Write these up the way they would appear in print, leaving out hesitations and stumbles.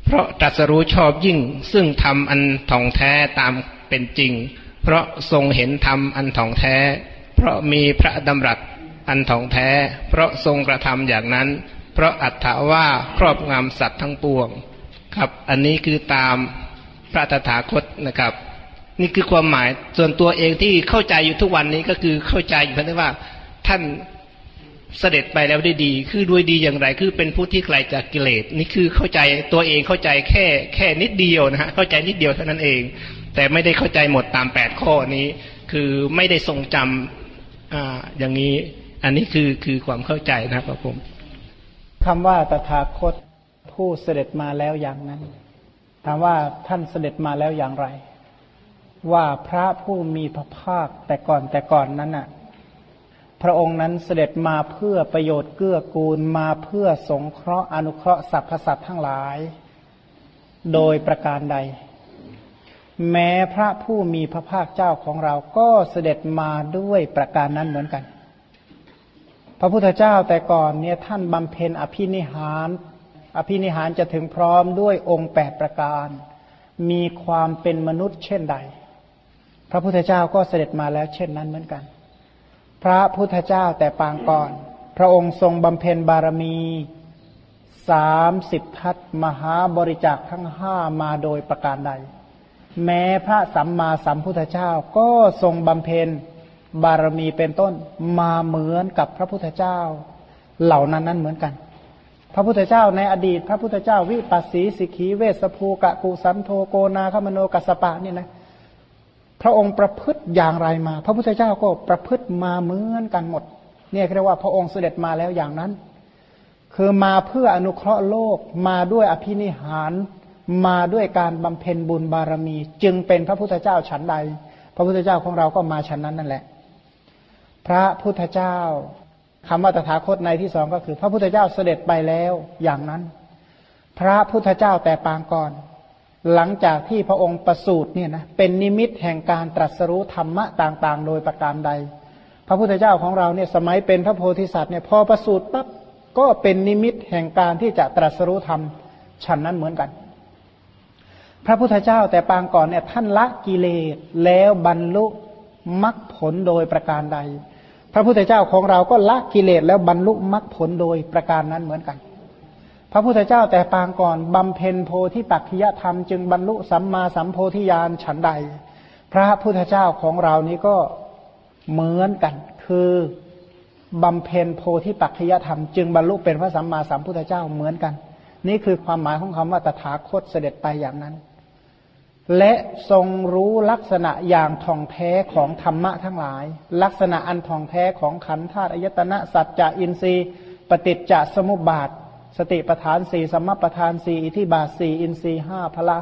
เพราะตรัสรู้ชอบยิ่งซึ่งธรรมอันท่องแท้ตามเป็นจริงเพราะทรงเห็นธรรมอันท่องแท้เพราะมีพระดำรัสอันท่องแท้เพราะทรงกระทำอย่างนั้นเพราะอัตถะว่าครอบงำสัตว์ทั้งปวงครับอันนี้คือตามพระตถาคตนะครับนี่คือความหมายส่วนตัวเองที่เข้าใจอยู่ทุกวันนี้ก็คือเข้าใจอยู่เพราะว่าท่านเสด็จไปแล้วได้ดีคือด้วยดีอย่างไรคือเป็นผู้ที่ไกลจากกิเลสนี่คือเข้าใจตัวเองเข้าใจแค่นิดเดียวนะฮะเข้าใจนิดเดียวเท่านั้นเองแต่ไม่ได้เข้าใจหมดตาม8ข้อนี้คือไม่ได้ทรงจำอย่างนี้อันนี้คือความเข้าใจนะครับผมคำว่าตถาคตผู้เสด็จมาแล้วอย่างนั้นถามว่าท่านเสด็จมาแล้วอย่างไรว่าพระผู้มีพระภาคแต่ก่อนนั้นน่ะพระองค์นั้นเสด็จมาเพื่อประโยชน์เกื้อกูลมาเพื่อสงเคราะห์อนุเคราะห์สรรพสัตว์ทั้งหลายโดยประการใดแม้พระผู้มีพระภาคเจ้าของเราก็เสด็จมาด้วยประการนั้นเหมือนกันพระพุทธเจ้าแต่ก่อนเนี่ยท่านบำเพ็ญอภินิหารจะถึงพร้อมด้วยองค์8ประการมีความเป็นมนุษย์เช่นใดพระพุทธเจ้าก็เสด็จมาแล้วเช่นนั้นเหมือนกันพระพุทธเจ้าแต่ปางก่อนพระองค์ทรงบำเพ็ญบารมี30ทัศมหาบริจาคทั้ง5มาโดยประการใดแม้พระสัมมาสัมพุทธเจ้าก็ทรงบำเพ็ญบารมีเป็นต้นมาเหมือนกับพระพุทธเจ้าเหล่านั้นเหมือนกันพระพุทธเจ้าในอดีตพระพุทธเจ้าวิปัสสีสิกขีเวสภูกะกุสันโธโกนาคมโนกัสสปะนี่นะพระองค์ประพฤติอย่างไรมาพระพุทธเจ้าก็ประพฤติมาเหมือนกันหมดเนี่ยเรียกว่าพระองค์เสด็จมาแล้วอย่างนั้นคือมาเพื่ออนุเคราะห์โลกมาด้วยอภินิหารมาด้วยการบำเพ็ญบุญบารมีจึงเป็นพระพุทธเจ้าฉันใดพระพุทธเจ้าของเราก็มาฉันนั้นนั่นแหละพระพุทธเจ้าคำว่าตถาคตในที่สองก็คือพระพุทธเจ้าเสด็จไปแล้วอย่างนั้นพระพุทธเจ้าแต่ปางก่อนหลังจากที่พระองค์ประสูติเนี่ยนะเป็นนิมิตแห่งการตรัสรู้ธรรมะต่างๆโดยประการใดพระพุทธเจ้าของเราเนี่ยสมัยเป็นพระโพธิสัตว์เนี่ยพอประสูติปั๊บก็เป็นนิมิตแห่งการที่จะตรัสรู้ธรรมฉันนั้นเหมือนกันพระพุทธเจ้าแต่ปางก่อนเนี่ยท่านละกิเลสแล้วบรรลุมรรคผลโดยประการใดพระพุทธเจ้าของเราก็ละกิเลสแล้วบรรลุมรรคผลโดยประการนั้นเหมือนกันพระพุทธเจ้าแต่ปางก่อนบำเพ็ญโพธิปักขิยธรรมจึงบรรลุสัมมาสัมโพธิญาณฉันใดพระพุทธเจ้าของเรานี้ก็เหมือนกันคือบำเพ็ญโพธิปักขิยธรรมจึงบรรลุเป็นพระสัมมาสัมพุทธเจ้าเหมือนกันนี่คือความหมายของคำว่าตถาคตเสด็จไปอย่างนั้นและทรงรู้ลักษณะอย่างท่องแท้ของธรรมะทั้งหลายลักษณะอันท่องแท้ของขันธ์ธาตุอายตนะสัจจะอินทรีย์ปฏิจจสมุปบาทสติปัฏฐาน4สัมมาปัฏฐาน4อิทธิบาท4อินทรีย์5พละ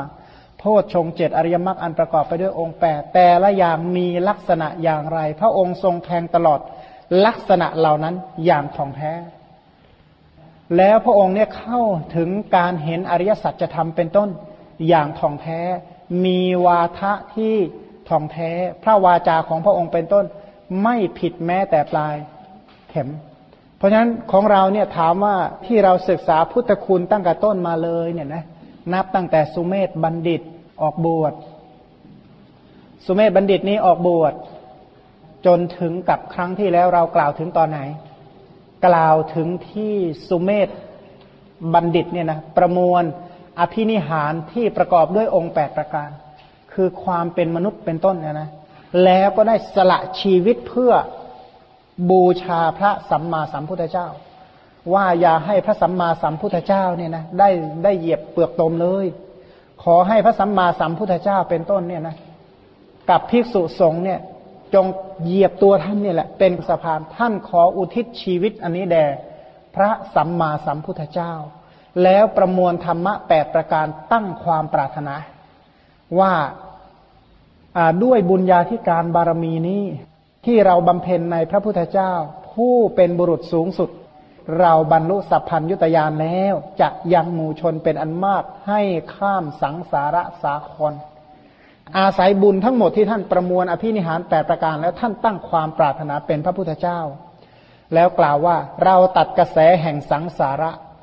5โพชฌงค์7อริยมรรคอันประกอบไปด้วยองค์8แต่ละอย่างมีลักษณะอย่างไรพระองค์ทรงแทงตลอดลักษณะเหล่านั้นอย่างท่องแท้แล้วพระองค์เนี่ยเข้าถึงการเห็นอริยสัจธรรมเป็นต้นอย่างท่องแท้มีวาทะที่ท่องแท้พระวาจาของพระองค์เป็นต้นไม่ผิดแม้แต่ปลายเข็มเพราะฉะนั้นของเราเนี่ยถามว่าที่เราศึกษาพุทธคุณตั้งแต่ต้นมาเลยเนี่ยนะนับตั้งแต่สุเมธบัณฑิตออกบวชสุเมธบัณฑิตนี้ออกบวชจนถึงกับครั้งที่แล้วเรากล่าวถึงตอนไหนกล่าวถึงที่สุเมธบัณฑิตเนี่ยนะประมวลอภินิหารที่ประกอบด้วยองค์8ประการคือความเป็นมนุษย์เป็นต้นเนี่ยนะแล้วก็ได้สละชีวิตเพื่อบูชาพระสัมมาสัมพุทธเจ้าว่าอย่าให้พระสัมมาสัมพุทธเจ้าเนี่ยนะได้เหยียบเปลือกตมเลยขอให้พระสัมมาสัมพุทธเจ้าเป็นต้นเนี่ยนะกับภิกษุสงฆ์เนี่ยจงเหยียบตัวท่านเนี่ยแหละเป็นสะพานท่านขออุทิศชีวิตอันนี้แด่พระสัมมาสัมพุทธเจ้าแล้วประมวลธรรมะ8ประการตั้งความปรารถนาว่าด้วยบุญญาธิการบารมีนี้ที่เราบำเพ็ญในพระพุทธเจ้าผู้เป็นบุรุษสูงสุดเราบรรลุสัพพัญญุตญาณแล้วจะยังหมู่ชนเป็นอันมากให้ข้ามสังสารสาครอาศัยบุญทั้งหมดที่ท่านประมวลอภินิหาร8ประการแล้วท่านตั้งความปรารถนาเป็นพระพุทธเจ้าแล้วกล่าวว่าเราตัดกระแสแห่งสังสาระ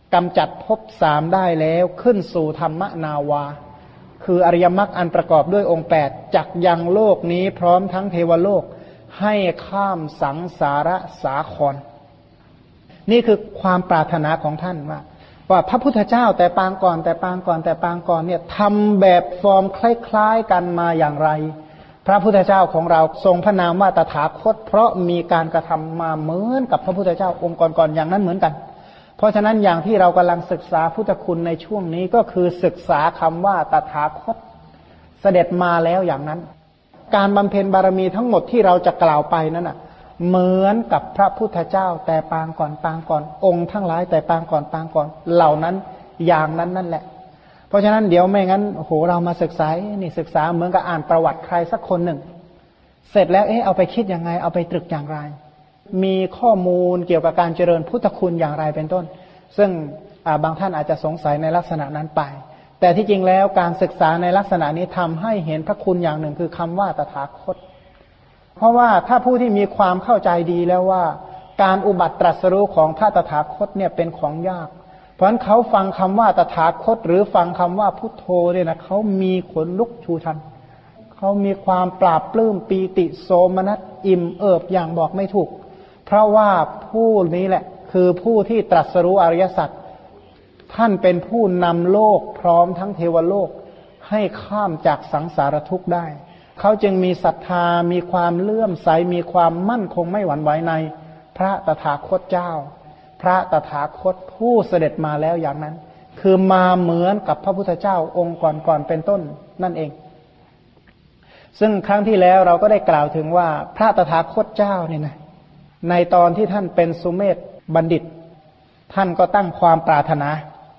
กำจัดภพสามได้แล้วขึ้นสู่ธรรมนาวาคืออริยมรรคอันประกอบด้วยองค์8จักยังโลกนี้พร้อมทั้งเทวโลกให้ข้ามสังสารสาครนี่คือความปรารถนาของท่านว่าพระพุทธเจ้าแต่ปางก่อนเนี่ยทำแบบฟอร์มคล้ายๆกันมาอย่างไรพระพุทธเจ้าของเราทรงพระนามว่าตถาคตเพราะมีการกระทำมาเหมือนกับพระพุทธเจ้าองค์ก่อนๆอย่างนั้นเหมือนกันเพราะฉะนั้นอย่างที่เรากำลังศึกษาพุทธคุณในช่วงนี้ก็คือศึกษาคำว่าตถาคตเสด็จมาแล้วอย่างนั้นการบำเพ็ญบารมีทั้งหมดที่เราจะกล่าวไปนั้นน่ะเหมือนกับพระพุทธเจ้าแต่ปางก่อนองค์ทั้งหลายแต่ปางก่อนเหล่านั้นอย่างนั้นนั่นแหละเพราะฉะนั้นเดี๋ยวไม่งั้นโอ้โหเรามาศึกษานี่ศึกษาเหมือนกับอ่านประวัติใครสักคนหนึ่งเสร็จแล้วเอาไปคิดยังไงเอาไปตรึกอย่างไรมีข้อมูลเกี่ยวกับการเจริญพุทธคุณอย่างไรเป็นต้นซึ่งบางท่านอาจจะสงสัยในลักษณะนั้นไปแต่ที่จริงแล้วการศึกษาในลักษณะนี้ทำให้เห็นพระคุณอย่างหนึ่งคือคำว่าตถาคตเพราะว่าถ้าผู้ที่มีความเข้าใจดีแล้วว่าการอุบัติตรัสรู้ของพระตถาคตเนี่ยเป็นของยากเพราะฉะนั้นเขาฟังคำว่าตถาคตหรือฟังคำว่าพุทโธเนี่ยนะเขามีขนลุกชูชันเขามีความปราบปลื้มปีติโสมนัสอิ่มเอิบอย่างบอกไม่ถูกเพราะว่าผู้นี้แหละคือผู้ที่ตรัสรู้อริยสัจท่านเป็นผู้นำโลกพร้อมทั้งเทวโลกให้ข้ามจากสังสารทุกข์ได้เขาจึงมีศรัทธามีความเลื่อมใสมีความมั่นคงไม่หวั่นไหวในพระตถาคตเจ้าพระตถาคตผู้เสด็จมาแล้วอย่างนั้นคือมาเหมือนกับพระพุทธเจ้าองค์ก่อนเป็นต้นนั่นเองซึ่งครั้งที่แล้วเราก็ได้กล่าวถึงว่าพระตถาคตเจ้าเนี่ยนะในตอนที่ท่านเป็นสุเมธบัณฑิตท่านก็ตั้งความปรารถนา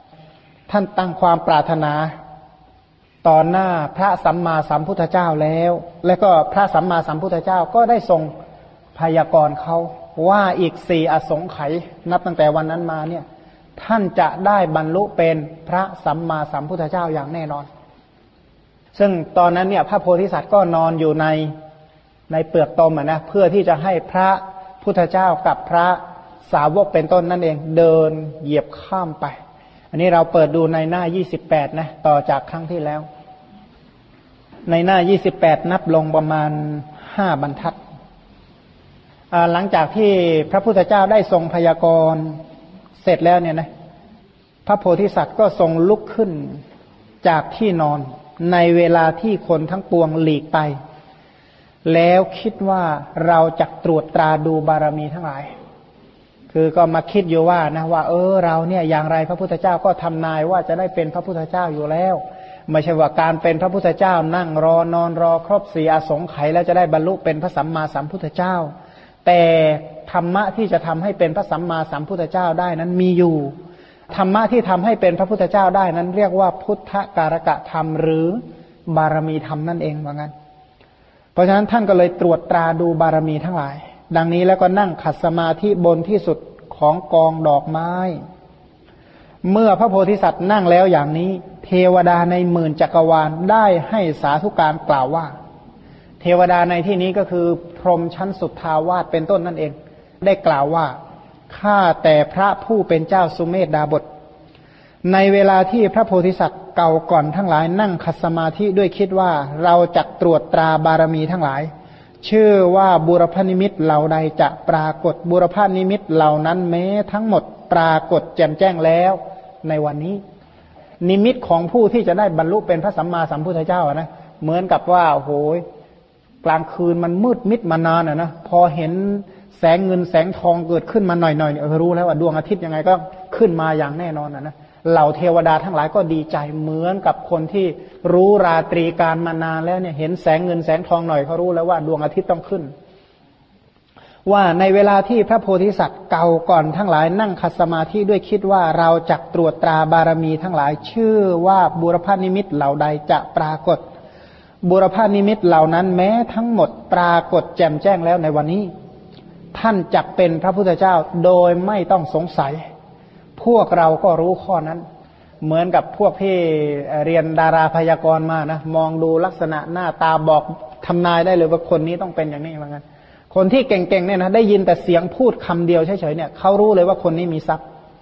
ต่อหน้าพระสัมมาสัมพุทธเจ้าแล้วก็พระสัมมาสัมพุทธเจ้าก็ได้ทรงพยากรณ์เขาว่าอีก4อสงไขยนับตั้งแต่วันนั้นมาเนี่ยท่านจะได้บรรลุเป็นพระสัมมาสัมพุทธเจ้าอย่างแน่นอนซึ่งตอนนั้นเนี่ยพระโพธิสัตว์ก็นอนอยู่ในเปลือกตมนะเพื่อที่จะให้พระพุทธเจ้ากับพระสาวกเป็นต้นนั่นเองเดินเหยียบข้ามไปอันนี้เราเปิดดูในหน้า28นะต่อจากครั้งที่แล้วในหน้า28นับลงประมาณ5บรรทัดหลังจากที่พระพุทธเจ้าได้ทรงพยากรณ์เสร็จแล้วเนี่ยนะพระโพธิสัตว์ก็ทรงลุกขึ้นจากที่นอนในเวลาที่คนทั้งปวงหลีกไปแล้วคิดว่าเราจะตรวจตราดูบารมีทั้งหลายคือก็มาคิดอยู่ว่านะว่าเราเนี่ยอย่างไรพระพุทธเจ้าก็ทำนายว่าจะได้เป็นพระพุทธเจ้าอยู่แล้วไม่ใช่ว่าการเป็นพระพุทธเจ้านั่งรอนอนรอครบ4อสงไขยแล้วจะได้บรรลุเป็นพระสัมมาสัมพุทธเจ้าแต่ธรรมะที่จะทำให้เป็นพระสัมมาสัมพุทธเจ้าได้นั้นมีอยู่ธรรมะที่ทำให้เป็นพระพุทธเจ้าได้นั้นเรียกว่าพุทธการกะธรรมหรือบารมีธรรมนั่นเองว่างั้นเพราะฉะนั้นท่านก็เลยตรวจตราดูบารมีทั้งหลายดังนี้แล้วก็นั่งขัดสมาธิบนที่สุดของกองดอกไม้เมื่อพระโพธิสัตว์นั่งแล้วอย่างนี้เทวดาในหมื่นจักรวาลได้ให้สาธุการกล่าวว่าเทวดาในที่นี้ก็คือพรหมชั้นสุทธาวาสเป็นต้นนั่นเองได้กล่าวว่าข้าแต่พระผู้เป็นเจ้าสุเมธดาบสในเวลาที่พระโพธิสัตว์เก่าก่อนทั้งหลายนั่งขัดสมาธิด้วยคิดว่าเราจะตรวจตราบารมีทั้งหลายชื่อว่าบุรพนิมิตเหล่าใดจะปรากฏบุรพนิมิตเหล่านั้นแม้ทั้งหมดปรากฏแจ่มแจ้งแล้วในวันนี้นิมิตของผู้ที่จะได้บรรลุเป็นพระสัมมาสัมพุทธเจ้านะเหมือนกับว่าโอ้โหกลางคืนมันมืดมิดมานานนะพอเห็นแสงเงินแสงทองเกิดขึ้นมาหน่อยๆรู้แล้วว่าดวงอาทิตย์ยังไงก็ขึ้นมาอย่างแน่นอนนะเหล่าเทวดาทั้งหลายก็ดีใจเหมือนกับคนที่รู้ราตรีการมานานแล้วเนี่ยเห็นแสงเงินแสงทองหน่อยเขารู้แล้วว่าดวงอาทิตย์ต้องขึ้นว่าในเวลาที่พระโพธิสัตว์เก่าก่อนทั้งหลายนั่งคัดสมาธิด้วยคิดว่าเราจะตรวจตราบารมีทั้งหลายชื่อว่าบุรพนิมิตเหล่าใดจะปรากฏบุรพนิมิตเหล่านั้นแม้ทั้งหมดปรากฏแจ่มแจ้งแล้วในวันนี้ท่านจักเป็นพระพุทธเจ้าโดยไม่ต้องสงสัยพวกเราก็รู้ข้อนั้นเหมือนกับพวกที่เรียนดาราพยากรณ์มานะมองดูลักษณะหน้าตาบอกทำนายได้เลยว่าคนนี้ต้องเป็นอย่างนี้เหมือนกันคนที่เก่งๆเนี่ยนะได้ยินแต่เสียงพูดคำเดียวเฉยๆเนี่ยเขารู้เลยว่าคนนี้มีทรัพย์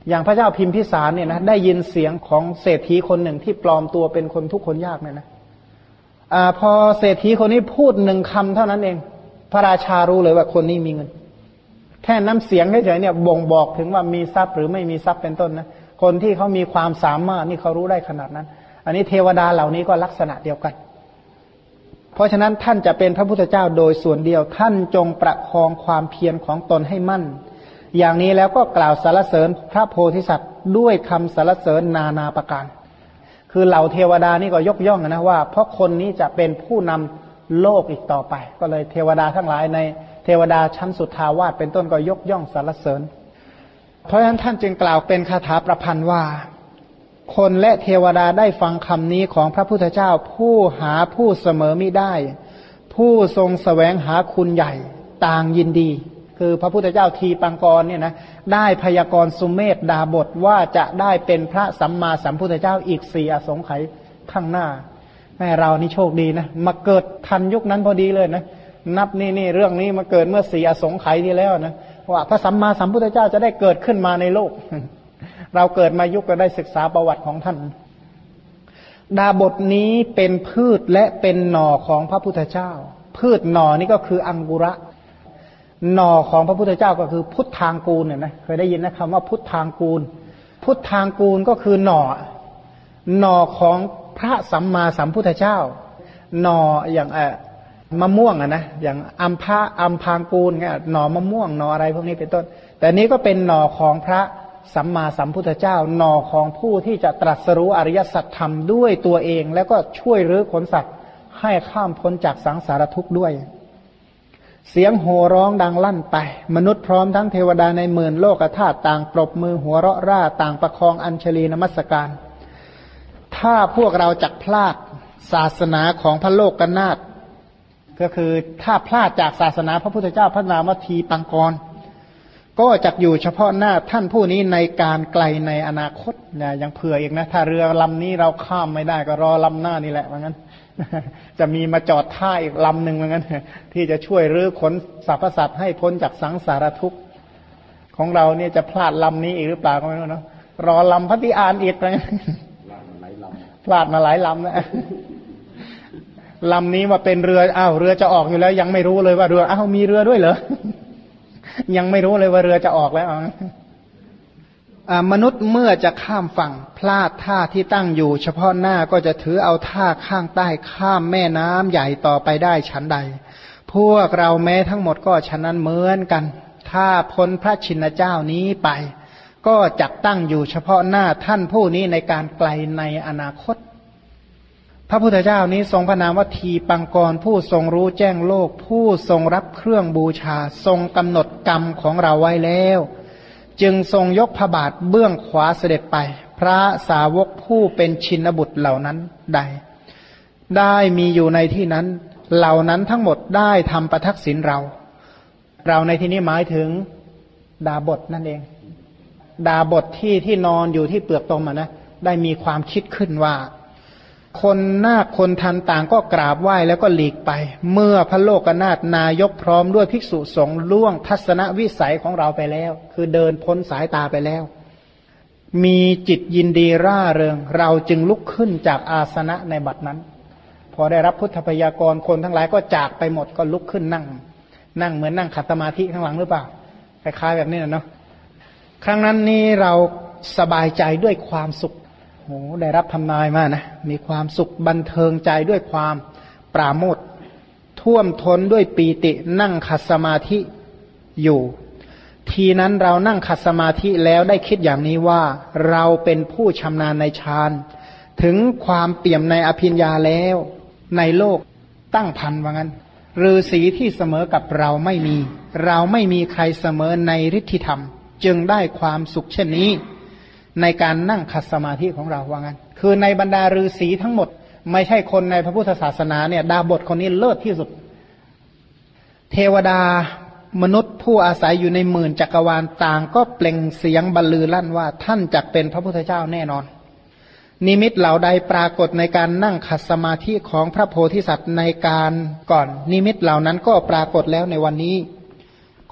อย่างพระเจ้าพิมพิสารเนี่ยนะได้ยินเสียงของเศรษฐีคนหนึ่งที่ปลอมตัวเป็นคนทุกข์คนยากเนี่ยนะพอเศรษฐีคนนี้พูดหนึ่งคำเท่านั้นเองพระราชารู้เลยว่าคนนี้มีเงินแค่น้ำเสียงเฉยๆเนี่ยบ่งบอกถึงว่ามีทรัพย์หรือไม่มีทรัพย์เป็นต้นนะคนที่เขามีความสามารถนี่เขารู้ได้ขนาดนั้นอันนี้เทวดาเหล่านี้ก็ลักษณะเดียวกันเพราะฉะนั้นท่านจะเป็นพระพุทธเจ้าโดยส่วนเดียวท่านจงประคองความเพียรของตนให้มั่นอย่างนี้แล้วก็กล่าวสรรเสริญพระโพธิสัตว์ด้วยคำสรรเสริญนานาประการคือเหล่าเทวดานี่ก็ยกย่องนะว่าเพราะคนนี้จะเป็นผู้นำโลกอีกต่อไปก็เลยเทวดาทั้งหลายในเทวดาชั้นสุทธาวาสเป็นต้นก็ยกย่องสรรเสริญเพราะฉะนั้นท่านจึงกล่าวเป็นคาถาประพันธ์ว่าคนและเทวดาได้ฟังคำนี้ของพระพุทธเจ้าผู้หาผู้เสมอมิได้ผู้ทรงแสวงหาคุณใหญ่ต่างยินดีคือพระพุทธเจ้าทีปังกรเนี่ยนะได้พยากรณ์สุเมธดาบทว่าจะได้เป็นพระสัมมาสัมพุทธเจ้าอีก4 อสงไขยข้างหน้าแม่เรานี่โชคดีนะมาเกิดทันยุคนั้นพอดีเลยนะนับนี่เรื่องนี้มาเกิดเมื่อ4 อสงไขยที่แล้วนะว่าพระสัมมาสัมพุทธเจ้าจะได้เกิดขึ้นมาในโลก เราเกิดมายุคก็ได้ศึกษาประวัติของท่านดาบทนี้เป็นพืชและเป็นหน่อของพระพุทธเจ้าพืชหน่อนี่ก็คืออังกุระหน่อของพระพุทธเจ้าก็คือพุทธางกูลเนี่ยนะเคยได้ยินนะคำว่าพุทธางกูลพุทธางกูลก็คือหน่อของพระสัมมาสัมพุทธเจ้าหน่ออย่างมะม่วงนะอย่างอัมพางกูลเนี่ยหน่อมะม่วงหน่ออะไรพวกนี้เป็นต้นแต่นี้ก็เป็นหน่อของพระสัมมาสัมพุทธเจ้าหน่อของผู้ที่จะตรัสรู้อริยสัจธรรมด้วยตัวเองแล้วก็ช่วยรื้อขนสัตว์ให้ข้ามพ้นจากสังสารทุกข์ด้วยเสียงโห่ร้องดังลั่นไปมนุษย์พร้อมทั้งเทวดาในหมื่นโลกธาตุต่างปรบมือหัวเราะร่าต่างประคองอัญชลีนมัสการถ้าพวกเราจักพลาดศาสนาของพระโลกนาถก็คือถ้าพลาดจากศาสนาพระพุทธเจ้าพระนามทีปังกรก็จักอยู่เฉพาะหน้าท่านผู้นี้ในการไกลในอนาคตเนี่ยยังเผื่ออีกนะถ้าเรือลำนี้เราข้ามไม่ได้ก็รอลำหน้านี่แหละว่างั้นจะมีมาจอดท่าอีกลำหนึ่งว่างั้นที่จะช่วยรื้อขนสรรพสัตว์ให้พ้นจากสังสารทุกข์ของเราเนี่ยจะพลาดลำนี้อีกหรือเปล่าก็ไม่รู้เนาะรอลำพัทธิอานอีกไปพลาดมาหลายลำนะลำนี้ว่าเป็นเรืออ้าวเรือจะออกอยู่แล้วยังไม่รู้เลยว่าเรืออ้าวมีเรือด้วยเหรอยังไม่รู้เลยว่าเรือจะออกแล้วมนุษย์เมื่อจะข้ามฝั่งพลาดท่าที่ตั้งอยู่เฉพาะหน้าก็จะถือเอาท่าข้างใต้ข้ามแม่น้ำใหญ่ต่อไปได้ฉันใดพวกเราแม้ทั้งหมดก็ฉะนั้นเหมือนกันถ้าพ้นพระชินเจ้านี้ไปก็จักตั้งอยู่เฉพาะหน้าท่านผู้นี้ในการไกลในอนาคตพระพุทธเจ้านี้ทรงพระนามว่าทีปังกรผู้ทรงรู้แจ้งโลกผู้ทรงรับเครื่องบูชาทรงกำหนดกรรมของเราไว้แล้วจึงทรงยกพระบาทเบื้องขวาเสด็จไปพระสาวกผู้เป็นชินบุตรเหล่านั้นได้มีอยู่ในที่นั้นเหล่านั้นทั้งหมดได้ทำประทักษิณเราในที่นี้หมายถึงดาบทนั่นเองดาบทที่นอนอยู่ที่เปลือกตมนะได้มีความคิดขึ้นว่าคนนาคคนทันต่างก็กราบไหว้แล้วก็หลีกไปเมื่อพระโลกนาถนายกพร้อมด้วยภิกษุสงฆ์ล่วงทัศนวิสัยของเราไปแล้วคือเดินพ้นสายตาไปแล้วมีจิตยินดีร่าเริงเราจึงลุกขึ้นจากอาสนะในบัดนั้นพอได้รับพุทธพยากรคนทั้งหลายก็จากไปหมดก็ลุกขึ้นนั่งเหมือนนั่งขัดสมาธิข้างหลังหรือเปล่าคล้ายๆแบบนี้นะเนาะครั้งนั้นนี้เราสบายใจด้วยความสุขโอ้ได้รับทำนายมานะมีความสุขบันเทิงใจด้วยความปราโมทย์ท่วมท้นด้วยปีตินั่งขัดสมาธิอยู่ทีนั้นเรานั่งขัดสมาธิแล้วได้คิดอย่างนี้ว่าเราเป็นผู้ชำนาญในฌานถึงความเปี่ยมในอภิญญาแล้วในโลกตั้งพันว่างั้นฤาษีที่เสมอกับเราไม่มีใครเสมอในฤทธิธรรมจึงได้ความสุขเช่นนี้ในการนั่งขัดสมาธิของเราว่างั้นคือในบรรดาฤาษีทั้งหมดไม่ใช่คนในพระพุทธศาสนาเนี่ยดาบทคนนี้เลิศที่สุดเทวดามนุษย์ผู้อาศัยอยู่ในหมื่นจักรวาลต่างก็เปล่งเสียงบรรลือลั่นว่าท่านจักเป็นพระพุทธเจ้าแน่นอนนิมิตเหล่าใดปรากฏในการนั่งขัดสมาธิของพระโพธิสัตว์ในการก่อนนิมิตเหล่านั้นก็ปรากฏแล้วในวันนี้ค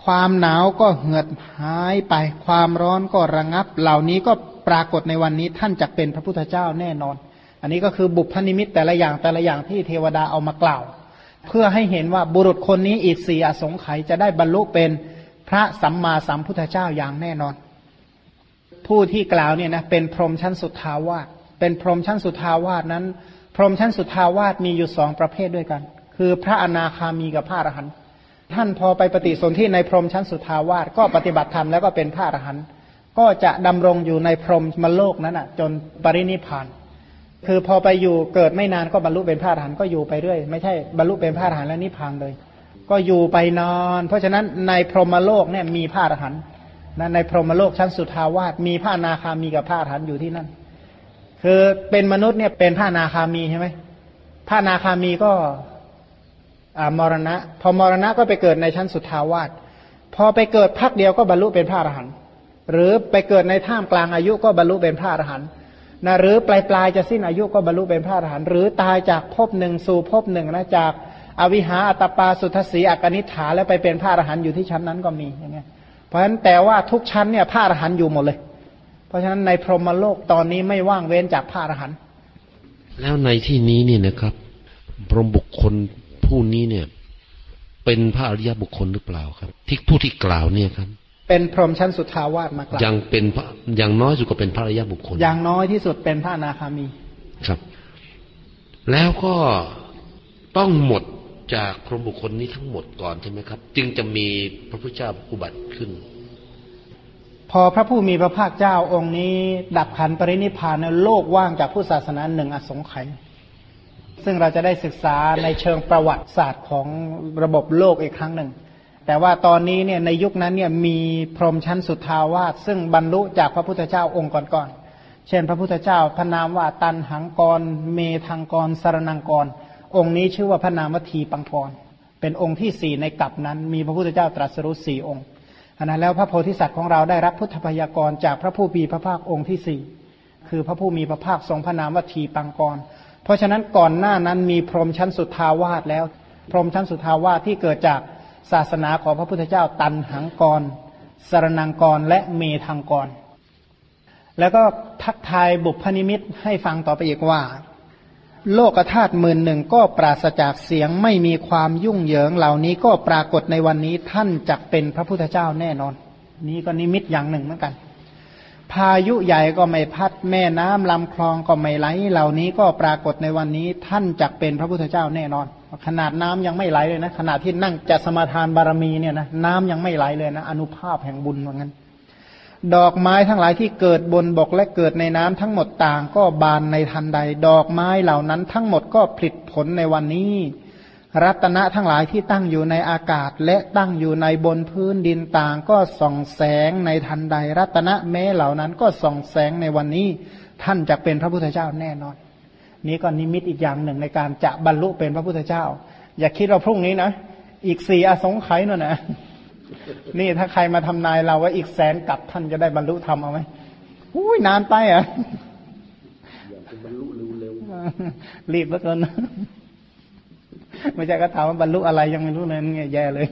ความหนาวก็เหือดหายไปความร้อนก็ระงับเหล่านี้ก็ปรากฏในวันนี้ท่านจักเป็นพระพุทธเจ้าแน่นอนอันนี้ก็คือบุพนิมิตแต่ละอย่างที่เทวดาเอามากล่าวเพื่อให้เห็นว่าบุรุษคนนี้อีก4อสงไขยจะได้บรรลุเป็นพระสัมมาสัมพุทธเจ้าอย่างแน่นอนผู้ที่กล่าวเนี่ยนะเป็นพรหมชั้นสุทธาวาสเป็นพรหมชั้นสุทธาวาสนั้นพรหมชั้นสุทธาวาสมีอยู่2ประเภทด้วยกันคือพระอนาคามีกับพระอรหันต์ท่านพอไปปฏิสนธิในพรหมชั้นสุทธาวาสก็ปฏิบัติธรรมแล้วก็เป็นพระอรหันต์ก็จะดำรงอยู่ในพรหมโลกนั้นจนปรินิพพานคือพอไปอยู่เกิดไม่นานก็บรรลุเป็นพระอรหันต์ก็อยู่ไปเรื่อยไม่ใช่บรรลุเป็นพระอรหันต์แล้วนิพพานเลยก็อยู่ไปนานเพราะฉะนั้นในพรหมโลกเนี่ยมีพระอรหันต์ในพรหมโลกชั้นสุทธาวาสมีพระอนาคามีกับพระอรหันต์อยู่ที่นั่นคือเป็นมนุษย์เนี่ยเป็นพระอนาคามีใช่ไหมพระอนาคามีก็มรณะพอมรณะก็ไปเกิดในชั้นสุทธาวาสพอไปเกิดพักเดียวก็บรรลุเป็นพระอรหันต์หรือไปเกิดในท่ามกลางอายุก็บรรลุเป็นพระอรหันต์นะหรือปลายจะสิ้นอายุก็บรรลุเป็นพระอรหันต์หรือตายจากภพหนึ่งสู่ภพหนึ่งนะจากอวิหาอัตปาสุทธสีอกนิฐาแล้วไปเป็นพระอรหันต์อยู่ที่ชั้นนั้นก็มีอย่างเงี้ยเพราะฉะนั้นแต่ว่าทุกชั้นเนี่ยพระอรหันต์อยู่หมดเลยเพราะฉะนั้นในพรหมโลกตอนนี้ไม่ว่างเว้นจากพระอรหันต์แล้วในที่นี้เนี่ยนะครับพรหมบุคคลผู้นี้เนี่ยเป็นพระอริยบุคคลหรือเปล่าครับที่ผู้ที่กล่าวเนี่ยครับเป็นพรหมชั้นสุทธาวาสมากล่าวยังเป็นอย่างน้อยสุดก็เป็นพระอริยบุคคลอย่างน้อยที่สุดเป็นพระอนาคามีครับแล้วก็ต้องหมดจากพรหมบุคคลนี้ทั้งหมดก่อนใช่ไหมครับจึงจะมีพระพุทธเจ้าอุบัติขึ้นพอพระผู้มีพระภาคเจ้าองค์นี้ดับขันธ์ปรินิพพานในโลกว่างจากพุทธศาสนา1อสงไขยซึ่งเราจะได้ศึกษาในเชิงประวัติศาสตร์ของระบบโลกอีกครั้งหนึ่งแต่ว่าตอนนี้เนี่ยในยุคนั้นเนี่ยมีพรหมชั้นสุทธาวาสซึ่งบรรลุจากพระพุทธเจ้าองค์ก่อนๆเช่นพระพุทธเจ้าพระนามว่าตันหังกรเมธังกรสรนังกรองค์นี้ชื่อว่าพระนามวทีปังกรเป็นองค์ที่4ในกัปนั้นมีพระพุทธเจ้าตรัสรู้4องค์นะแล้วพระโพธิสัตว์ของเราได้รับพุทธพยากรจากพระผู้มีพระภาคองค์ที่4คือพระผู้มีพระภาคทรงพระนามวทีปังกรเพราะฉะนั้นก่อนหน้านั้นมีพรหมชั้นสุทธาวาสแล้วพรหมชั้นสุทธาวาสที่เกิดจากศาสนาของพระพุทธเจ้าตันหังกรสรนังกรและเมธังกรแล้วก็ทักทายบุพนิมิตให้ฟังต่อไปอีกว่าโลกธาตุ11,000ก็ปราศจากเสียงไม่มีความยุ่งเหยิงเหล่านี้ก็ปรากฏในวันนี้ท่านจักเป็นพระพุทธเจ้าแน่นอนนี้ก็นิมิตอย่างหนึ่งเหมือนกันพายุใหญ่ก็ไม่พัดแม่น้ำลำคลองก็ไม่ไหลเหล่านี้ก็ปรากฏในวันนี้ท่านจักเป็นพระพุทธเจ้าแน่นอนขนาดน้ำยังไม่ไหลเลยนะขณะที่นั่งจะสมาทานบารมีเนี่ยนะน้ำยังไม่ไหลเลยนะอนุภาพแห่งบุญว่างั้นดอกไม้ทั้งหลายที่เกิดบนบกและเกิดในน้ำทั้งหมดต่างก็บานในทันใดดอกไม้เหล่านั้นทั้งหมดก็ผลิผลในวันนี้รัตนะทั้งหลายที่ตั้งอยู่ในอากาศและตั้งอยู่ในบนพื้นดินต่างก็ส่องแสงในทันใดรัตนะแม้เหล่านั้นก็ส่องแสงในวันนี้ท่านจะเป็นพระพุทธเจ้าแน่นอนนี้ก็นิมิตอีกอย่างหนึ่งในการจะบรรลุเป็นพระพุทธเจ้าอย่าคิดว่าพรุ่งนี้นะอีก4อสงไขยนั่นนะนี่ถ้าใครมาทำนายเราว่าอีก100,000กับท่านจะได้บรรลุธรรมเอาไหมอุ้ยนานไปอ่ะอยากจะบรรลุเร็วๆรีบเหลือเกินไม่ใช่ก็ถามว่าบรรลุอะไรยังไม่รู้เลยเนี่ยแย่เลย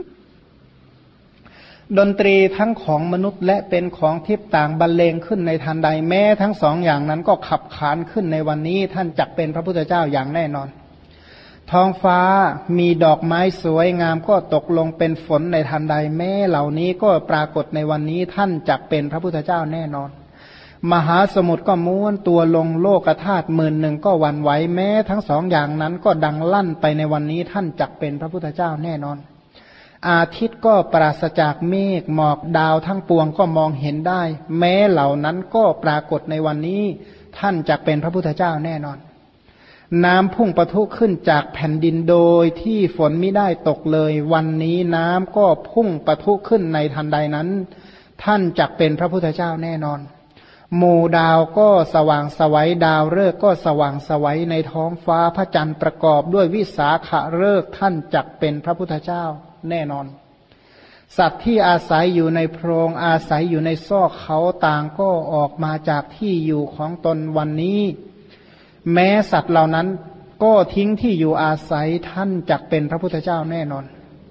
ดนตรีทั้งของมนุษย์และเป็นของทิพย์ต่างบรรเลงขึ้นในทันใดแม้ทั้ง2อย่างนั้นก็ขับขานขึ้นในวันนี้ท่านจักเป็นพระพุทธเจ้าอย่างแน่นอนท้องฟ้ามีดอกไม้สวยงามก็ตกลงเป็นฝนในทันใดแม้เหล่านี้ก็ปรากฏในวันนี้ท่านจักเป็นพระพุทธเจ้าแน่นอนมหาสมุทรก็ม้วนตัวลงโลกธาตุ11,000ก็หวั่นไหวแม้ทั้ง2อย่างนั้นก็ดังลั่นไปในวันนี้ท่านจักเป็นพระพุทธเจ้าแน่นอนอาทิตย์ก็ปราศจากเมฆหมอกดาวทั้งปวงก็มองเห็นได้แม้เหล่านั้นก็ปรากฏในวันนี้ท่านจักเป็นพระพุทธเจ้าแน่นอนน้ำพุ่งปะทุขึ้นจากแผ่นดินโดยที่ฝนไม่ได้ตกเลยวันนี้น้ำก็พุ่งปะทุขึ้นในทันใดนั้นท่านจักเป็นพระพุทธเจ้าแน่นอนหมู่ดาวก็สว่างไสวดาวฤกษ์ก็สว่างไสวในท้องฟ้าพระจันทร์ประกอบด้วยวิสาขฤกษ์ท่านจักเป็นพระพุทธเจ้าแน่นอนสัตว์ที่อาศัยอยู่ในโพรงอาศัยอยู่ในซอกเขาต่างก็ออกมาจากที่อยู่ของตนวันนี้แม้สัตว์เหล่านั้นก็ทิ้งที่อยู่อาศัยท่านจักเป็นพระพุทธเจ้าแน่นอน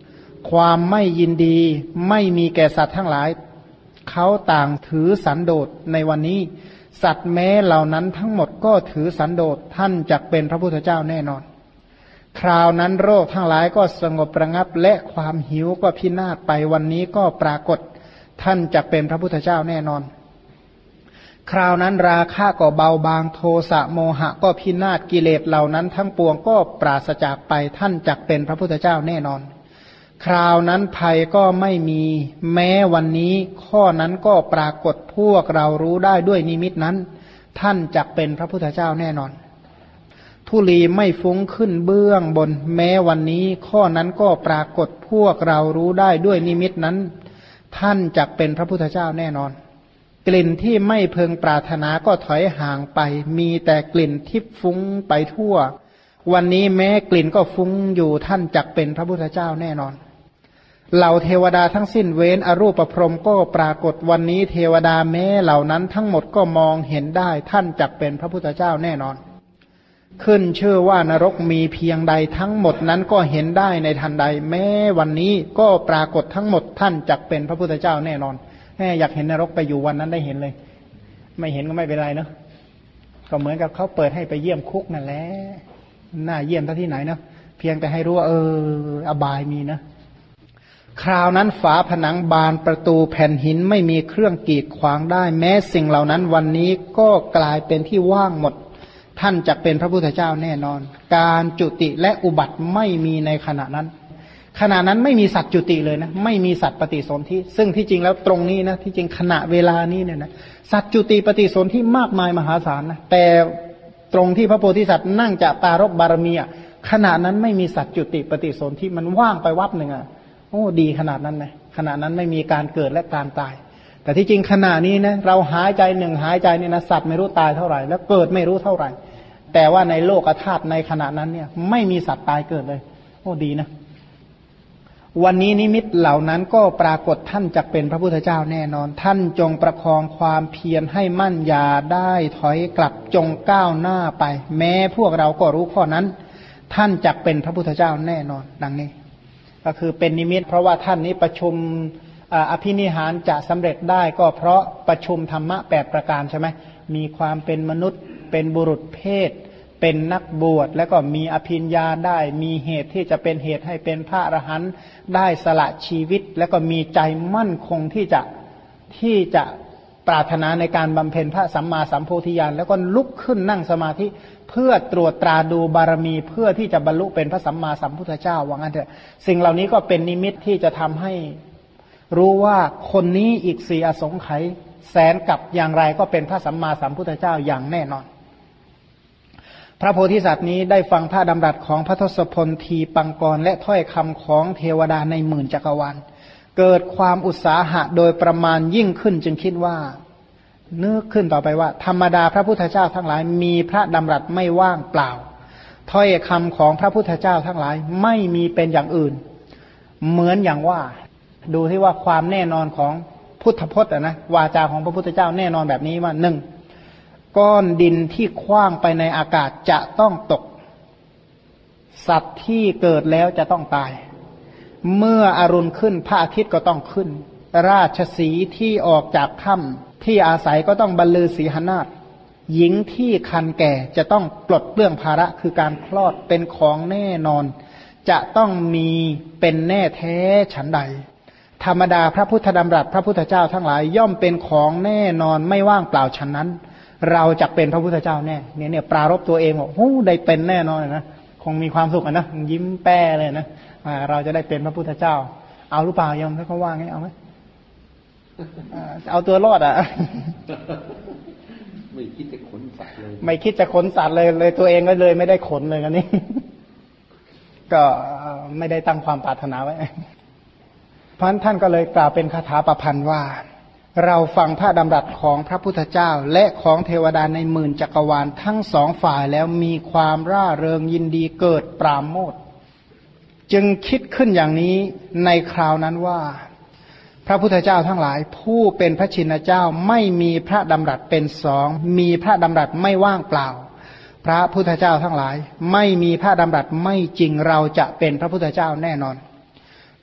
ความไม่ยินดีไม่มีแก่สัตว์ทั้งหลายเขาต่างถือสันโดษในวันนี้สัตว์แม้เหล่านั้นทั้งหมดก็ถือสันโดษท่านจักเป็นพระพุทธเจ้าแน่นอนคราวนั้นโรคทั้งหลายก็สงบระงับและความหิวก็พินาศไปวันนี้ก็ปรากฏท่านจักเป็นพระพุทธเจ้าแน่นอนคราวนั้นราคะก็เบาบางโทสะโมหะก็พินาศกิเลสเหล่านั้นทั้งปวงก็ปราศจากไปท่านจักเป็นพระพุทธเจ้าแน่นอนคราวนั้นภัยก็ไม่มีแม้วันนี้ข้อนั้นก็ปรากฏพวกเรารู้ได้ด้วยนิมิตนั้นท่านจักเป็นพระพุทธเจ้าแน่นอนธุลีไม่ฟุ้งขึ้นเบื้องบนแม้วันนี้ข้อนั้นก็ปรากฏพวกเรารู้ได้ด้วยนิมิตนั้นท่านจักเป็นพระพุทธเจ้าแน่นอนกลิ่นที่ไม่พึงปรารถนาก็ถอยห่างไปมีแต่กลิ่นที่ฟุ้งไปทั่ววันนี้แม้กลิ่นก็ฟุ้งอยู่ท่านจักเป็นพระพุทธเจ้าแน่นอนเหล่าเทวดาทั้งสิ้นเว้นอรูปพรหมก็ปรากฏวันนี้เทวดาแม้เหล่านั้นทั้งหมดก็มองเห็นได้ท่านจักเป็นพระพุทธเจ้าแน่นอนขึ้นชื่อว่านรกมีเพียงใดทั้งหมดนั้นก็เห็นได้ในทันใดแม้วันนี้ก็ปรากฏทั้งหมดท่านจักเป็นพระพุทธเจ้าแน่นอนแม่อยากเห็นนรกไปอยู่วันนั้นได้เห็นเลยไม่เห็นก็ไม่เป็นไรเนาะก็เหมือนกับเขาเปิดให้ไปเยี่ยมคุกนั่นแหละน่าเยี่ยมที่ไหนเนาะเพียงแต่ให้รู้ว่าอบายมีนะคราวนั้นฝาผนังบานประตูแผ่นหินไม่มีเครื่องกีดขวางได้แม้สิ่งเหล่านั้นวันนี้ก็กลายเป็นที่ว่างหมดท่านจักเป็นพระพุทธเจ้าแน่นอนการจุติและอุบัติไม่มีในขณะนั้นไม่มีสัตว์จุติเลยนะไม่มีสัตว์ปฏิสนธิซึ่งที่จริงแล้วตรงนี้นะที่จริงขณะเวลานี้เนี่ยนะสัตว์จุติปฏิสนธิมากมายมหาศาลนะแต่ตรงที่พระโพธิสัตว์นั่งจะปารภบารมีขณะนั้นไม่มีสัตว์จุติปฏิสนธิมันว่างไปวับหนึ่งโอ้ดีขนาดนั้นนะขณะนั้นไม่มีการเกิดและการตายแต่ที่จริงขณะนี้นะเราหายใจหนึ่งหายใจนี่นะสัตว์ไม่รู้ตายเท่าไหร่แล้วเกิดไม่รู้เท่าไหร่แต่ว่าในโลกธาตุในขณะนั้นเนี่ยไม่มีสัตว์ตายเกิดเลยโอ้ดีนะวันนี้นิมิตเหล่านั้นก็ปรากฏท่านจักเป็นพระพุทธเจ้าแน่นอนท่านจงประคองความเพียรให้มั่นอย่าได้ถอยกลับจงก้าวหน้าไปแม้พวกเราก็รู้ข้อนั้นท่านจักเป็นพระพุทธเจ้าแน่นอนดังนี้ก็คือเป็นนิมิตเพราะว่าท่านนี้ประชุมอภินิหารจะสำเร็จได้ก็เพราะประชุมธรรมะ8ประการใช่ไหมมีความเป็นมนุษย์เป็นบุรุษเพศเป็นนักบวชแล้วก็มีอภิญญาได้มีเหตุที่จะเป็นเหตุให้เป็นพระอรหันต์ได้สละชีวิตแล้วก็มีใจมั่นคงที่จะปรารถนาในการบำเพ็ญพระสัมมาสัมโพธิญาณแล้วก็ลุกขึ้นนั่งสมาธิเพื่อตรวจตราดูบารมีเพื่อที่จะบรรลุเป็นพระสัมมาสัมพุทธเจ้าว่างั้นเถอะสิ่งเหล่านี้ก็เป็นนิมิตที่จะทำให้รู้ว่าคนนี้อีก4อสงไขยแสนกับอย่างไรก็เป็นพระสัมมาสัมพุทธเจ้าอย่างแน่นอนพระโพธิสัตว์นี้ได้ฟังพระดำรัสของพระทศพลทีปังกรและถ้อยคำของเทวดาในหมื่นจักรวาลเกิดความอุตสาหะโดยประมาณยิ่งขึ้นจึงคิดว่านึกขึ้นต่อไปว่าธรรมดาพระพุทธเจ้าทั้งหลายมีพระดำรัสไม่ว่างเปล่าถ้อยคำของพระพุทธเจ้าทั้งหลายไม่มีเป็นอย่างอื่นเหมือนอย่างว่าดูที่ว่าความแน่นอนของพุทธพจน์นะวาจาของพระพุทธเจ้าแน่นอนแบบนี้ว่าหนึ่งก้อนดินที่ขว้างไปในอากาศจะต้องตกสัตว์ที่เกิดแล้วจะต้องตายเมื่ออรุณขึ้นพระอาทิตย์ก็ต้องขึ้นราชสีห์ที่ออกจากถ้ำที่อาศัยก็ต้องบรรลือสีหนาฏหญิงที่คันแก่จะต้องปลดเปลื้องภาระคือการคลอดเป็นของแน่นอนจะต้องมีเป็นแน่แท้ฉันใดธรรมดาพระพุทธดำรัสพระพุทธเจ้าทั้งหลายย่อมเป็นของแน่นอนไม่ว่างเปล่าฉะนั้นเราจะเป็นพระพุทธเจ้าแน่เนี่ยปรารภตัวเองว่าโอ้ได้เป็นแน่นอนนะคงมีความสุขนะยิ้มแป้เลยนะเราจะได้เป็นพระพุทธเจ้าเอาหรือเปล่ายอมถ้าเขาว่าไงเอาไหมเอาตัวรอดไม่คิดจะขนสัตว์เลยไม่คิดจะขนสัตว์เลยตัวเองก็เลยไม่ได้ขนเลยกันนี้ก็ไม่ได้ตั้งความปรารถนาไว้เพราะฉะนั้นท่านก็เลยกล่าวเป็นคาถาประพันธ์ว่าเราฟังพระดำรัสของพระพุทธเจ้าและของเทวดาในหมื่นจักรวาลทั้งสองฝ่ายแล้วมีความร่าเริงยินดีเกิดปราโมทย์จึงคิดขึ้นอย่างนี้ในคราวนั้นว่าพระพุทธเจ้าทั้งหลายผู้เป็นพระชินเจ้าไม่มีพระดำรัสเป็นสองมีพระดำรัสไม่ว่างเปล่าพระพุทธเจ้าทั้งหลายไม่มีพระดำรัสไม่จริงเราจะเป็นพระพุทธเจ้าแน่นอน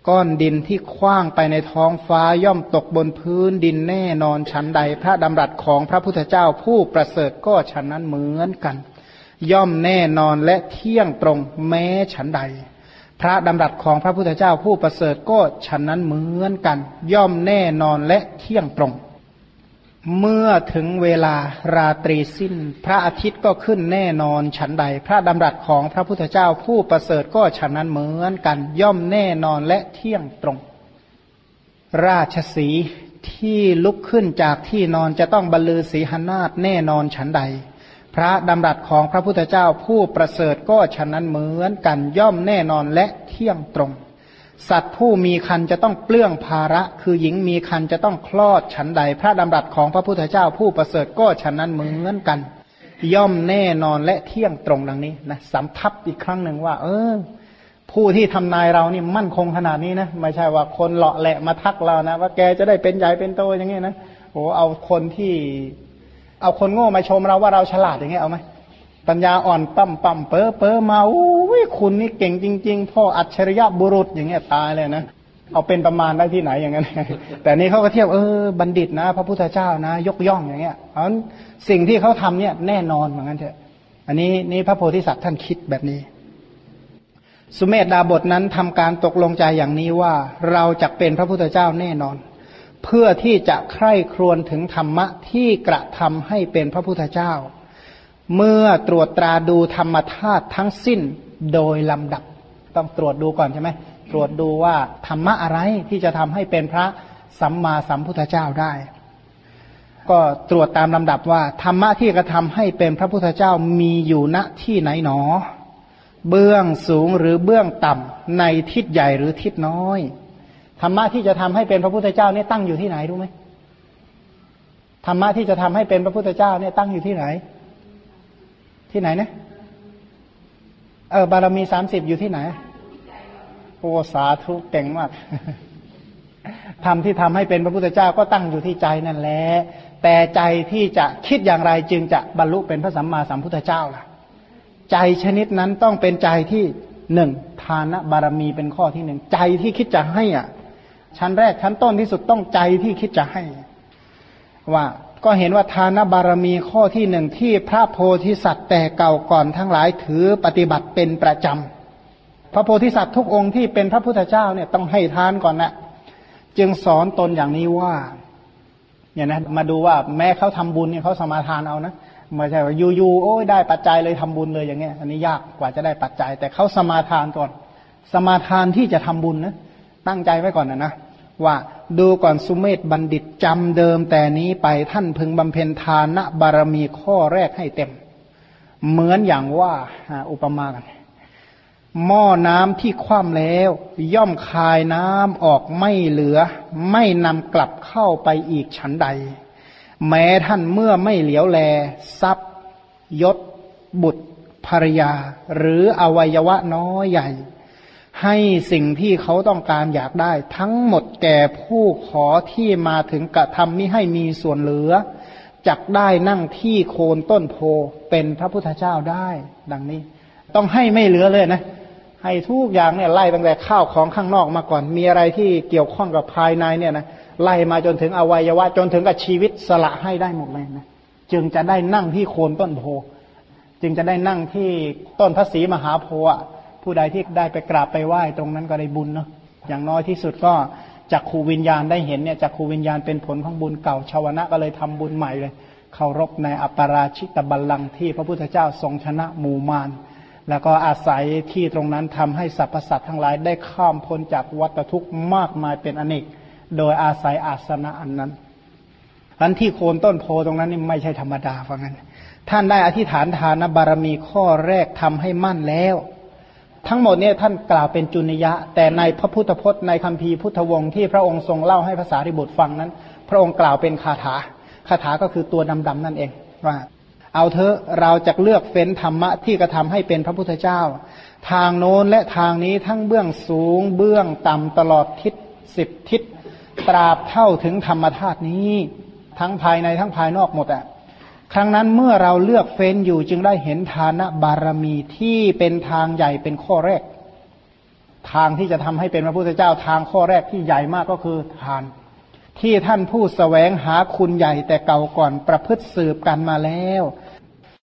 ก้อนดินที่ขว้างไปในท้องฟ้าย่อมตกบนพื้นดินแน่นอนฉันใดพระดำรัสของพระพุทธเจ้าผู้ประเสริฐก็ฉันนั้นเหมือนกันย่อมแน่นอนและเที่ยงตรงแม้ฉันใดพระดำรัสของพระพุทธเจ้าผู้ประเสริฐก็ฉันนั้นเหมือนกันย่อมแน่นอนและเที่ยงตรงเมื่อถึงเวลาราตรีสิ้นพระอาทิตย์ก็ขึ้นแน่นอนฉันใดพระดำรัสของพระพุทธเจ้าผู้ประเสริฐก็ฉันนั้นเหมือนกันย่อมแน่นอนและเที่ยงตรงราชสีห์ที่ลุกขึ้นจากที่นอนจะต้องบรรลือสีหนาฏแน่นอนฉันใดพระดำรัสของพระพุทธเจ้าผู้ประเสริฐก็ฉะนั้นเหมือนกันย่อมแน่นอนและเที่ยงตรงสัตว์ผู้มีครรภ์จะต้องเปลื้องภาระคือหญิงมีครรภ์จะต้องคลอดฉันใดพระดำรัสของพระพุทธเจ้าผู้ประเสริฐก็ฉะนั้นเหมือนกันย่อมแน่นอนและเที่ยงตรงดังนี้นะสำทับอีกครั้งหนึ่งว่าผู้ที่ทำนายเรานี่มั่นคงขนาดนี้นะไม่ใช่ว่าคนเลาะแหละมาทักเรานะว่าแกจะได้เป็นใหญ่เป็นโตอย่างนี้นะโอ้เอาคนโง่มาชมเราว่าเราฉลาดอย่างเงี้ยเอาไหมปัญญาอ่อนปั๊มเป้อมาอุ้ยคุณนี่เก่งจริงๆพ่ออัจฉริยะบุรุษอย่างเงี้ยตายเลยนะเอาเป็นประมาณได้ที่ไหนอย่างนั้นแต่นี่เขาก็เทียบบัณฑิตนะพระพุทธเจ้านะยกย่องอย่างเงี้ยเพราะสิ่งที่เขาทำเนี่ยแน่นอนเหมือนกันเถอะอันนี้พระโพธิสัตว์ท่านคิดแบบนี้สุเมธดาบทนั้นทำการตกลงใจอย่างนี้ว่าเราจะเป็นพระพุทธเจ้าแน่นอนเพื่อที่จะใคร่ครวญถึงธรรมะที่กระทำให้เป็นพระพุทธเจ้าเมื่อตรวจตราดูธรรมธาตุทั้งสิ้นโดยลำดับต้องตรวจดูก่อนใช่ไหมตรวจดูว่าธรรมะอะไรที่จะทำให้เป็นพระสัมมาสัมพุทธเจ้าได้ก็ตรวจตามลำดับว่าธรรมะที่กระทำให้เป็นพระพุทธเจ้ามีอยู่ณที่ไหนหนอเบื้องสูงหรือเบื้องต่ำในทิศใหญ่หรือทิศน้อยธรรมะที่จะทำให้เป็นพระพุทธเจ้าเนี่ยตั้งอยู่ที่ไหนรู้ไหมธรรมะที่จะทำให้เป็นพระพุทธเจ้าเนี่ยตั้งอยู่ที่ไหนที่ไหนนะบารมี30อยู่ที่ไหนโอ้สาธุเก่งมากธรรมที่ทำให้เป็นพระพุทธเจ้าก็ตั้งอยู่ที่ใจนั่นแหละแต่ใจที่จะคิดอย่างไรจึงจะบรรลุเป็นพระสัมมาสัมพุทธเจ้าล่ะใจชนิดนั้นต้องเป็นใจที่1ทานบารมีเป็นข้อที่1ใจที่คิดจะให้ชั้นแรกชั้นต้นที่สุดต้องใจที่คิดจะให้ว่าก็เห็นว่าทานบารมีข้อที่1ที่พระโพธิสัตว์แต่เก่าก่อนทั้งหลายถือปฏิบัติเป็นประจำพระโพธิสัตว์ทุกองค์ที่เป็นพระพุทธเจ้าเนี่ยต้องให้ทานก่อนนะจึงสอนตนอย่างนี้ว่าเนี่ยนะมาดูว่าแม้เขาทำบุญเนี่ยเขาสมาทานเอานะไม่ใช่ว่าอยู่โอ้ยได้ปัจจัยเลยทำบุญเลยอย่างเงี้ยอันนี้ยากกว่าจะได้ปัจจัยแต่เขาสมาทานก่อนสมาทานที่จะทำบุญนะตั้งใจไว้ก่อนนะว่าดูก่อนสุเมธบัณฑิตจำเดิมแต่นี้ไปท่านพึงบำเพ็ญทานบารมีข้อแรกให้เต็มเหมือนอย่างว่าอุปมากันหม้อน้ำที่คว่ำแล้วย่อมคายน้ำออกไม่เหลือไม่นำกลับเข้าไปอีกฉันใดแม้ท่านเมื่อไม่เหลียวแลทรัพย์ยศบุตรภรรยาหรืออวัยวะน้อยใหญ่ให้สิ่งที่เขาต้องการอยากได้ทั้งหมดแก่ผู้ขอที่มาถึงกระทำมิให้มีส่วนเหลือจักได้นั่งที่โคนต้นโพเป็นพระพุทธเจ้าได้ดังนี้ต้องให้ไม่เหลือเลยนะให้ทุกอย่างเนี่ยไล่ตั้งแต่ข้าวของข้างนอกมาก่อนมีอะไรที่เกี่ยวข้องกับภายในเนี่ยนะไล่มาจนถึงอวัยวะจนถึงกับชีวิตสละให้ได้หมดเลยนะจึงจะได้นั่งที่โคนต้นโพจึงจะได้นั่งที่ต้นพระศรีมหาโพธิ์ผู้ใดที่ได้ไปกราบไปไหว้ตรงนั้นก็ได้บุญเนาะอย่างน้อยที่สุดก็จักขูวิญญาณได้เห็นเนี่ยจักขูวิญญาณเป็นผลของบุญเก่าชาวนะก็เลยทำบุญใหม่เลยเคารพในอัปปราชิตบัลลังก์ที่พระพุทธเจ้าทรงชนะหมู่มารแล้วก็อาศัยที่ตรงนั้นทำให้สรรพสัตว์ทั้งหลายได้ข้ามพ้นจากวัฏทุกข์มากมายเป็นอเนกโดยอาศัยอาสนะอันนั้นอันที่โคนต้นโพตรงนั้นนี่ไม่ใช่ธรรมดาฟังกันท่านได้อธิษฐานทานบารมีข้อแรกทำให้มั่นแล้วทั้งหมดเนี่ยท่านกล่าวเป็นจุนยะแต่ในพระพุทธพจน์ในคัมภีร์พุทธวงศ์ที่พระองค์ทรงเล่าให้ภาษาริบุตรฟังนั้นพระองค์กล่าวเป็นคาถาก็คือตัวดำๆนั่นเองว่าเอาเถอะเราจะเลือกเฟ้นธรรมะที่กระทำให้เป็นพระพุทธเจ้าทางโน้นและทางนี้ทั้งเบื้องสูงเบื้องต่ำตลอดทิศ10ทิศตราบเท่าถึงธรรมธาตุนี้ทั้งภายในทั้งภายนอกหมดครั้งนั้นเมื่อเราเลือกเฟ้นอยู่จึงได้เห็นทานบารมีที่เป็นทางใหญ่เป็นข้อแรกทางที่จะทำให้เป็นพระพุทธเจ้าทางข้อแรกที่ใหญ่มากก็คือทานที่ท่านผู้แสวงหาคุณใหญ่แต่เก่าก่อนประพฤติสืบกันมาแล้ว